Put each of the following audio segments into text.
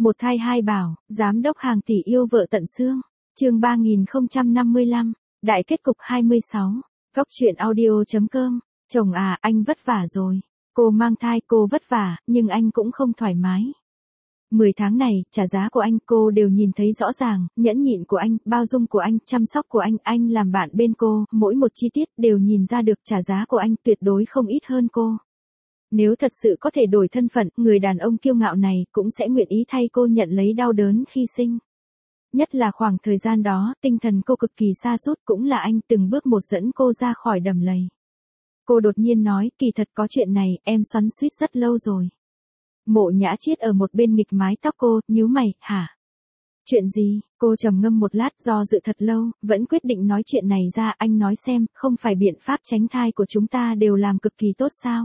Một thai hai bảo, giám đốc hàng tỷ yêu vợ tận xương. Chương 3055, đại kết cục 26. Góc truyện audio.com. Chồng à, anh vất vả rồi. Cô mang thai, cô vất vả, nhưng anh cũng không thoải mái. 10 tháng này, trả giá của anh cô đều nhìn thấy rõ ràng, nhẫn nhịn của anh, bao dung của anh, chăm sóc của anh làm bạn bên cô, mỗi một chi tiết đều nhìn ra được trả giá của anh tuyệt đối không ít hơn cô. Nếu thật sự có thể đổi thân phận, người đàn ông kiêu ngạo này cũng sẽ nguyện ý thay cô nhận lấy đau đớn khi sinh. Nhất là khoảng thời gian đó, tinh thần cô cực kỳ sa sút, cũng là anh từng bước một dẫn cô ra khỏi đầm lầy. Cô đột nhiên nói, kỳ thật có chuyện này, em xoắn xuýt rất lâu rồi. Mộ Nhã Chiết ở một bên nghịch mái tóc cô, nhíu mày, hả? Chuyện gì? Cô trầm ngâm một lát, do dự thật lâu, vẫn quyết định nói chuyện này ra. Anh nói xem, không phải biện pháp tránh thai của chúng ta đều làm cực kỳ tốt sao?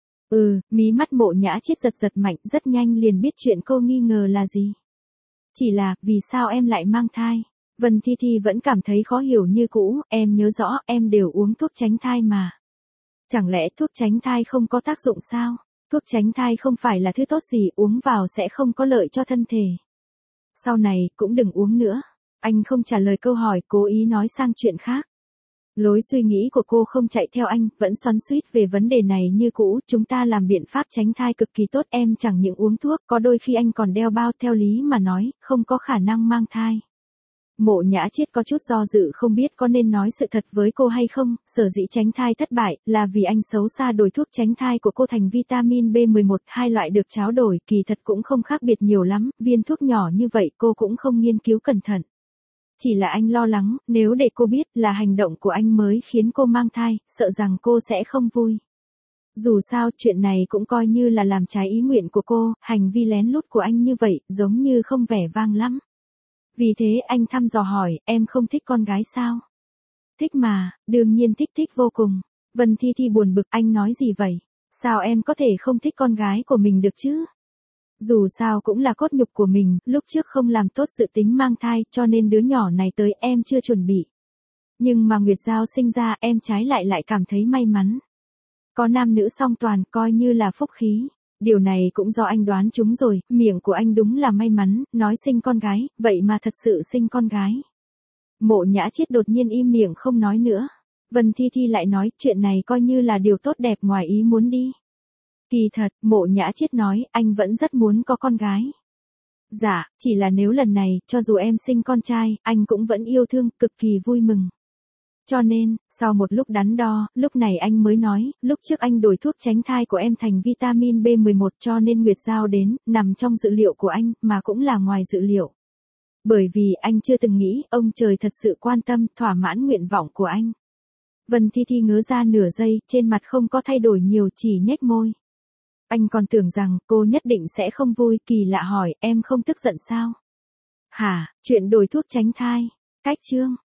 Mí mắt Mộ Nhã Chiết giật giật mạnh, rất nhanh liền biết chuyện cô nghi ngờ là gì. Chỉ là, vì sao em lại mang thai? Vân Thi Thi vẫn cảm thấy khó hiểu như cũ, em nhớ rõ, em đều uống thuốc tránh thai mà. Chẳng lẽ thuốc tránh thai không có tác dụng sao? Thuốc tránh thai không phải là thứ tốt gì, uống vào sẽ không có lợi cho thân thể. Sau này, cũng đừng uống nữa. Anh không trả lời câu hỏi, cố ý nói sang chuyện khác. Lối suy nghĩ của cô không chạy theo anh, vẫn xoắn xuýt về vấn đề này như cũ. Chúng ta làm biện pháp tránh thai cực kỳ tốt, em chẳng những uống thuốc, có đôi khi anh còn đeo bao, theo lý mà nói, không có khả năng mang thai. Mộ Nhã Chiết có chút do dự không biết có nên nói sự thật với cô hay không. Sở dĩ tránh thai thất bại là vì anh xấu xa đổi thuốc tránh thai của cô thành vitamin B11, hai loại được tráo đổi, kỳ thật cũng không khác biệt nhiều lắm, viên thuốc nhỏ như vậy cô cũng không nghiên cứu cẩn thận. Chỉ là anh lo lắng, nếu để cô biết là hành động của anh mới khiến cô mang thai, sợ rằng cô sẽ không vui. Dù sao, chuyện này cũng coi như là làm trái ý nguyện của cô, hành vi lén lút của anh như vậy, giống như không vẻ vang lắm. Vì thế anh thăm dò hỏi, em không thích con gái sao? Thích mà, đương nhiên thích vô cùng. Vân Thi Thi buồn bực, anh nói gì vậy? Sao em có thể không thích con gái của mình được chứ? Dù sao cũng là cốt nhục của mình, lúc trước không làm tốt dự tính mang thai, cho nên đứa nhỏ này tới em chưa chuẩn bị. Nhưng mà Nguyệt Giao sinh ra, em trái lại cảm thấy may mắn. Có nam nữ song toàn, coi như là phúc khí. Điều này cũng do anh đoán trúng rồi, miệng của anh đúng là may mắn, nói sinh con gái, vậy mà thật sự sinh con gái. Mộ Nhã Chiết đột nhiên im miệng không nói nữa. Vân Thi Thi lại nói, chuyện này coi như là điều tốt đẹp ngoài ý muốn đi. Kỳ thật, Mộ Nhã Chiết nói, anh vẫn rất muốn có con gái. Dạ, chỉ là nếu lần này, cho dù em sinh con trai, anh cũng vẫn yêu thương, cực kỳ vui mừng. Cho nên, sau một lúc đắn đo, lúc này anh mới nói, lúc trước anh đổi thuốc tránh thai của em thành vitamin B11 cho nên Nguyệt Giao đến, nằm trong dự liệu của anh, mà cũng là ngoài dự liệu. Bởi vì anh chưa từng nghĩ, ông trời thật sự quan tâm, thỏa mãn nguyện vọng của anh. Vân Thi Thi ngớ ra nửa giây, trên mặt không có thay đổi nhiều, chỉ nhếch môi. Anh còn tưởng rằng, cô nhất định sẽ không vui, kỳ lạ hỏi, em không tức giận sao? Hả, chuyện đổi thuốc tránh thai? Cách chương.